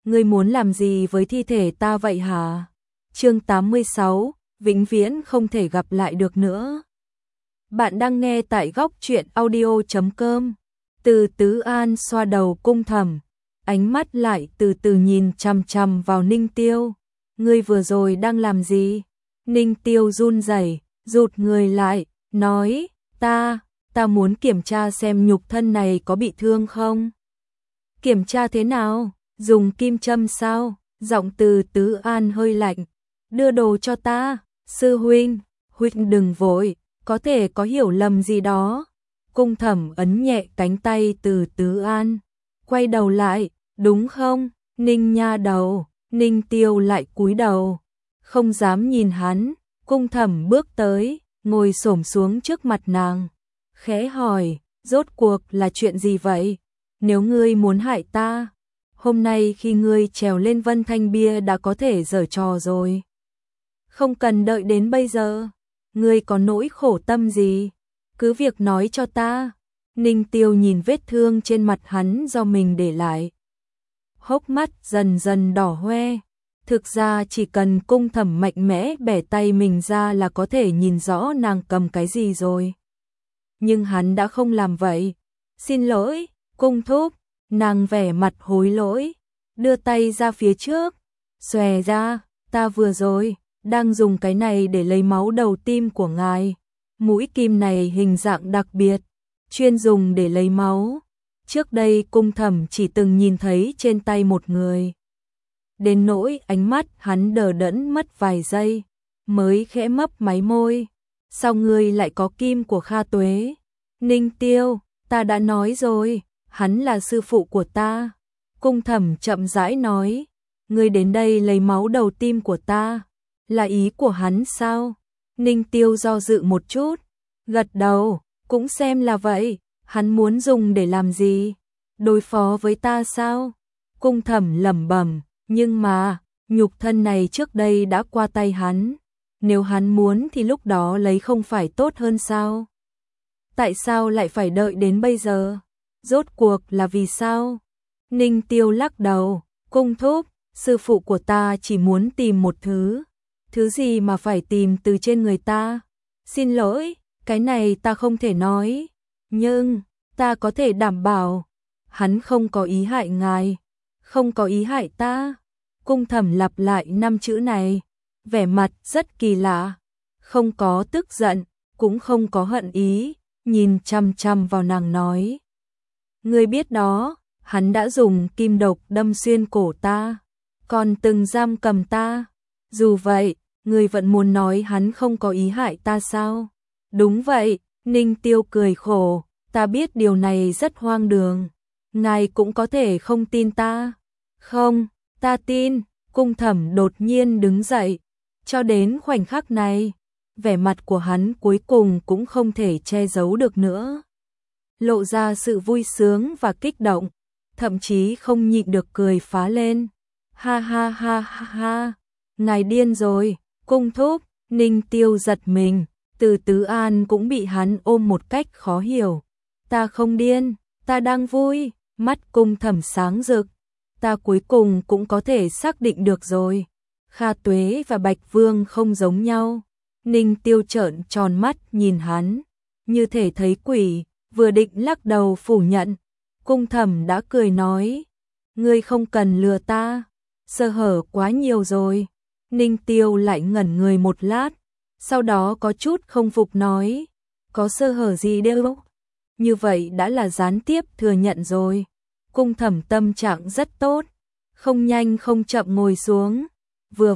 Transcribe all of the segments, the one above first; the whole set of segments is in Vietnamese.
ngươi muốn làm gì với thi thể ta vậy hả? Chương 86, vĩnh viễn không thể gặp lại được nữa. Bạn đang nghe tại góc truyện audio.com. Từ Tứ An xoa đầu Cung Thẩm, ánh mắt lại từ từ nhìn chằm chằm vào Ninh Tiêu. Ngươi vừa rồi đang làm gì? Ninh Tiêu run rẩy, rụt người lại, nói, ta muốn kiểm tra xem nhục thân này có bị thương không. Kiểm tra thế nào? Dùng kim châm sao? Giọng Từ Tứ An hơi lạnh. Đưa đồ cho ta, sư huynh đừng vội, có thể có hiểu lầm gì đó. Cung Thẩm ấn nhẹ cánh tay Từ Tứ An, quay đầu lại, đúng không? Ninh nha đầu. Ninh Tiêu lại cúi đầu, không dám nhìn hắn. Cung Thẩm bước tới, ngồi xổm xuống trước mặt nàng, khẽ hỏi, rốt cuộc là chuyện gì vậy? Nếu ngươi muốn hại ta, hôm nay khi ngươi trèo lên Vân Thanh Bia đã có thể giở trò rồi. Không cần đợi đến bây giờ, ngươi có nỗi khổ tâm gì? Cứ việc nói cho ta. Ninh Tiêu nhìn vết thương trên mặt hắn do mình để lại, hốc mắt dần dần đỏ hoe. Thực ra chỉ cần Cung Thẩm mạnh mẽ bẻ tay mình ra là có thể nhìn rõ nàng cầm cái gì rồi. Nhưng hắn đã không làm vậy. Xin lỗi, Cung thúc. Nàng vẻ mặt hối lỗi, đưa tay ra phía trước, xòe ra, ta vừa rồi đang dùng cái này để lấy máu đầu tim của ngài. Mũi kim này hình dạng đặc biệt, chuyên dùng để lấy máu. Trước đây Cung Thẩm chỉ từng nhìn thấy trên tay một người. Đến nỗi ánh mắt hắn đờ đẫn mất vài giây, mới khẽ mấp máy môi. Sao ngươi lại có kim của Kha Tuế? Ninh Tiêu, ta đã nói rồi, hắn là sư phụ của ta. Cung Thẩm chậm rãi nói, ngươi đến đây lấy máu đầu tim của ta, là ý của hắn sao? Ninh Tiêu do dự một chút, gật đầu, cũng xem là vậy. Hắn muốn dùng để làm gì? Đối phó với ta sao? Cung Thẩm lẩm bẩm, nhưng mà, nhục thân này trước đây đã qua tay hắn. Nếu hắn muốn thì lúc đó lấy không phải tốt hơn sao? Tại sao lại phải đợi đến bây giờ? Rốt cuộc là vì sao? Ninh Tiêu lắc đầu, Cung thúc, sư phụ của ta chỉ muốn tìm một thứ. Thứ gì mà phải tìm từ trên người ta? Xin lỗi, cái này ta không thể nói. Nhưng, ta có thể đảm bảo, hắn không có ý hại ngài, không có ý hại ta. Cung Thẩm lặp lại 5 chữ này, vẻ mặt rất kỳ lạ, không có tức giận, cũng không có hận ý, nhìn chăm chăm vào nàng nói. Ngươi biết đó, hắn đã dùng kim độc đâm xuyên cổ ta, còn từng giam cầm ta. Dù vậy, ngươi vẫn muốn nói hắn không có ý hại ta sao? Đúng vậy, Ninh Tiêu cười khổ, ta biết điều này rất hoang đường. Ngài cũng có thể không tin ta. Không, ta tin. Cung Thẩm đột nhiên đứng dậy. Cho đến khoảnh khắc này, vẻ mặt của hắn cuối cùng cũng không thể che giấu được nữa. Lộ ra sự vui sướng và kích động, thậm chí không nhịn được cười phá lên. Ha ha ha ha ha, ngài điên rồi, Cung thúc. Ninh Tiêu giật mình, Từ Tứ An cũng bị hắn ôm một cách khó hiểu. Ta không điên, ta đang vui. Mắt Cung Thẩm sáng rực, ta cuối cùng cũng có thể xác định được rồi. Kha Tuế và Bạch Vương không giống nhau. Ninh Tiêu trợn tròn mắt nhìn hắn, như thể thấy quỷ, vừa định lắc đầu phủ nhận. Cung Thẩm đã cười nói, ngươi không cần lừa ta, sơ hở quá nhiều rồi. Ninh Tiêu lại ngẩn người một lát, sau đó có chút không phục nói, có sơ hở gì đâu? Như vậy đã là gián tiếp thừa nhận rồi. Cung Thẩm tâm trạng rất tốt, không nhanh không chậm ngồi xuống, vừa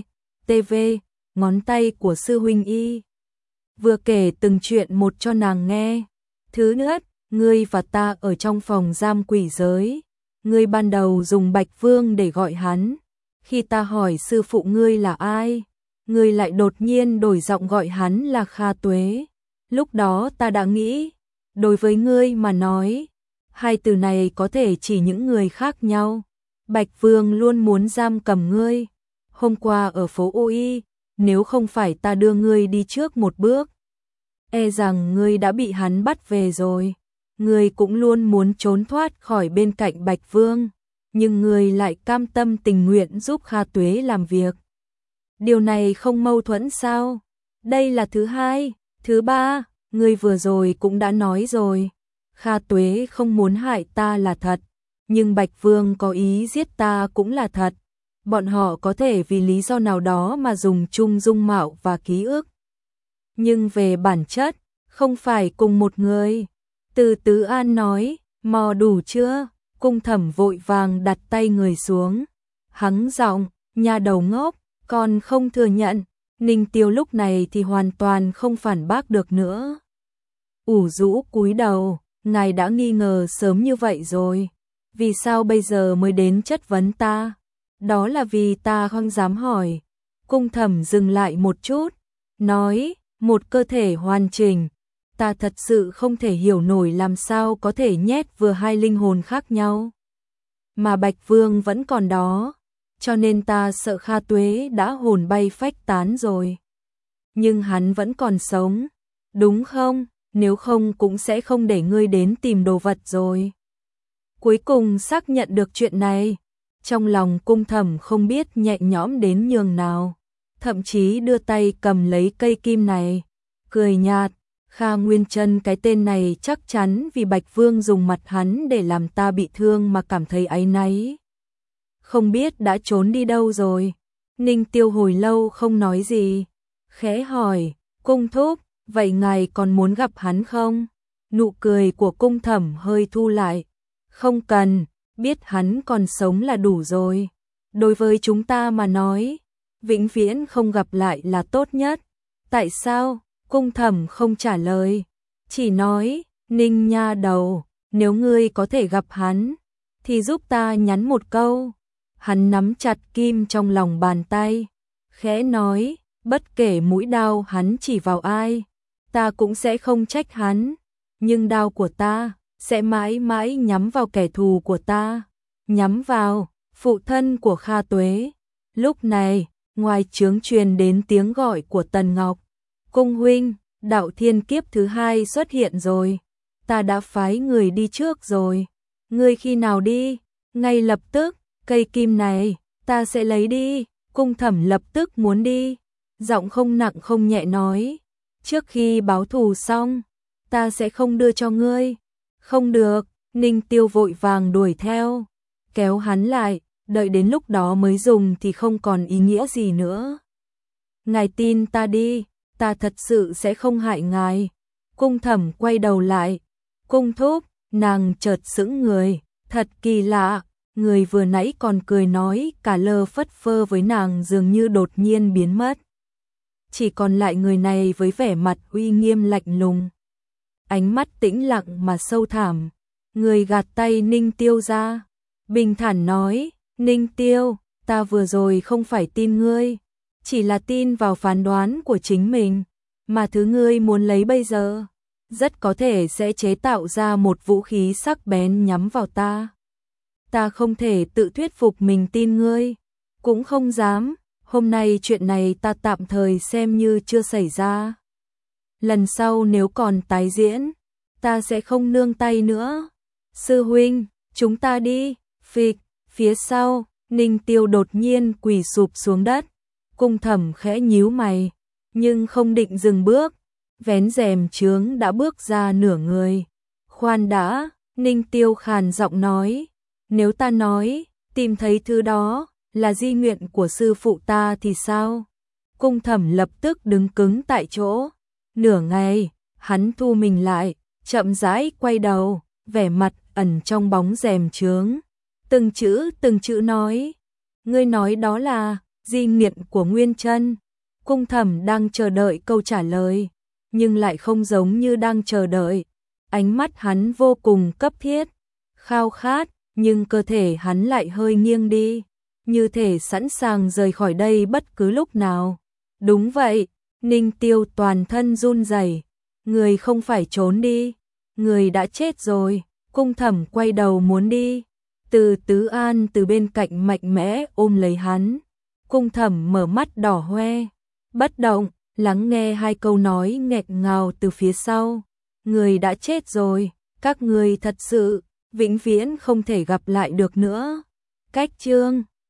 tv ngón tay của sư huynh y, vừa kể từng chuyện một cho nàng nghe. Thứ nhất, ngươi và ta ở trong phòng giam quỷ giới, ngươi ban đầu dùng Bạch Vương để gọi hắn. Khi ta hỏi sư phụ ngươi là ai, ngươi lại đột nhiên đổi giọng gọi hắn là Kha Tuế. Lúc đó ta đã nghĩ, đối với ngươi mà nói, hai từ này có thể chỉ những người khác nhau. Bạch Vương luôn muốn giam cầm ngươi. Hôm qua ở phố OI, nếu không phải ta đưa ngươi đi trước một bước, e rằng ngươi đã bị hắn bắt về rồi. Ngươi cũng luôn muốn trốn thoát khỏi bên cạnh Bạch Vương. nhưng ngươi lại cam tâm tình nguyện giúp Kha Tuế làm việc. Điều này không mâu thuẫn sao? Đây là thứ hai. Thứ ba, ngươi vừa rồi cũng đã nói rồi. Kha Tuế không muốn hại ta là thật, nhưng Bạch Vương có ý giết ta cũng là thật. Bọn họ có thể vì lý do nào đó mà dùng chung dung mạo và ký ức. Nhưng về bản chất, không phải cùng một người. Từ Tứ An nói, mò đủ chưa? Cung Thẩm vội vàng đặt tay người xuống. Hắng giọng, nhà đầu ngốc, còn không thừa nhận. Ninh Tiêu lúc này thì hoàn toàn không phản bác được nữa. Ủ rũ cúi đầu, ngài đã nghi ngờ sớm như vậy rồi. Vì sao bây giờ mới đến chất vấn ta? Đó là vì ta không dám hỏi. Cung Thẩm dừng lại một chút, nói, một cơ thể hoàn chỉnh. Ta thật sự không thể hiểu nổi làm sao có thể nhét vừa hai linh hồn khác nhau. Mà Bạch Vương vẫn còn đó, cho nên ta sợ Kha Tuế đã hồn bay phách tán rồi. Nhưng hắn vẫn còn sống, đúng không? Nếu không cũng sẽ không để ngươi đến tìm đồ vật rồi. Cuối cùng xác nhận được chuyện này, trong lòng Cung Thẩm không biết nhẹ nhõm đến nhường nào, thậm chí đưa tay cầm lấy cây kim này, cười nhạt, Kha Nguyên Chân cái tên này chắc chắn vì Bạch Vương dùng mặt hắn để làm ta bị thương mà cảm thấy áy náy. Không biết đã trốn đi đâu rồi. Ninh Tiêu hồi lâu không nói gì, khẽ hỏi, Cung thúc, vậy ngài còn muốn gặp hắn không? Nụ cười của Cung Thẩm hơi thu lại, không cần, biết hắn còn sống là đủ rồi. Đối với chúng ta mà nói, vĩnh viễn không gặp lại là tốt nhất. Tại sao? Cung Thẩm không trả lời, chỉ nói, Ninh nha đầu, nếu ngươi có thể gặp hắn, thì giúp ta nhắn một câu. Hắn nắm chặt kim trong lòng bàn tay, khẽ nói, bất kể mũi đao hắn chỉ vào ai, ta cũng sẽ không trách hắn, nhưng đao của ta sẽ mãi mãi nhắm vào kẻ thù của ta, nhắm vào phụ thân của Kha Tuế. Lúc này, ngoài trướng truyền đến tiếng gọi của Tần Ngọc, Cung huynh, đạo thiên kiếp thứ hai xuất hiện rồi, ta đã phái người đi trước rồi, ngươi khi nào đi? Ngay lập tức, cây kim này, ta sẽ lấy đi. Cung Thẩm lập tức muốn đi, giọng không nặng không nhẹ nói, trước khi báo thù xong, ta sẽ không đưa cho ngươi. Không được, Ninh Tiêu vội vàng đuổi theo, kéo hắn lại, đợi đến lúc đó mới dùng thì không còn ý nghĩa gì nữa. Ngài tin ta đi, ta thật sự sẽ không hại ngài. Cung Thẩm quay đầu lại, Cung thúc, nàng chợt sững người, thật kỳ lạ, người vừa nãy còn cười nói cả lơ phất phơ với nàng dường như đột nhiên biến mất. Chỉ còn lại người này với vẻ mặt uy nghiêm lạnh lùng, ánh mắt tĩnh lặng mà sâu thẳm. Người gạt tay Ninh Tiêu ra, bình thản nói, Ninh Tiêu, ta vừa rồi không phải tin ngươi, chỉ là tin vào phán đoán của chính mình, mà thứ ngươi muốn lấy bây giờ, rất có thể sẽ chế tạo ra một vũ khí sắc bén nhắm vào ta. Ta không thể tự thuyết phục mình tin ngươi, cũng không dám, hôm nay chuyện này ta tạm thời xem như chưa xảy ra. Lần sau nếu còn tái diễn, ta sẽ không nương tay nữa. Sư huynh, chúng ta đi. Phịch, phía sau, Ninh Tiêu đột nhiên quỳ sụp xuống đất. Cung Thẩm khẽ nhíu mày, nhưng không định dừng bước, vén rèm chướng đã bước ra nửa người. Khoan đã, Ninh Tiêu khàn giọng nói, nếu ta nói, tìm thấy thứ đó là di nguyện của sư phụ ta thì sao? Cung Thẩm lập tức đứng cứng tại chỗ. Nửa ngày, hắn thu mình lại, chậm rãi quay đầu, vẻ mặt ẩn trong bóng rèm chướng. Từng chữ nói, ngươi nói đó là di nguyện của Nguyên Chân. Cung Thẩm đang chờ đợi câu trả lời, nhưng lại không giống như đang chờ đợi. Ánh mắt hắn vô cùng cấp thiết, khao khát, nhưng cơ thể hắn lại hơi nghiêng đi, như thể sẵn sàng rời khỏi đây bất cứ lúc nào. Đúng vậy, Ninh Tiêu toàn thân run rẩy, người không phải trốn đi, người đã chết rồi. Cung Thẩm quay đầu muốn đi, Từ Tứ An từ bên cạnh mạnh mẽ ôm lấy hắn. Cung Thẩm mở mắt đỏ hoe, bất động, lắng nghe hai câu nói nghẹn ngào từ phía sau. Người đã chết rồi, các người thật sự vĩnh viễn không thể gặp lại được nữa. Cách chương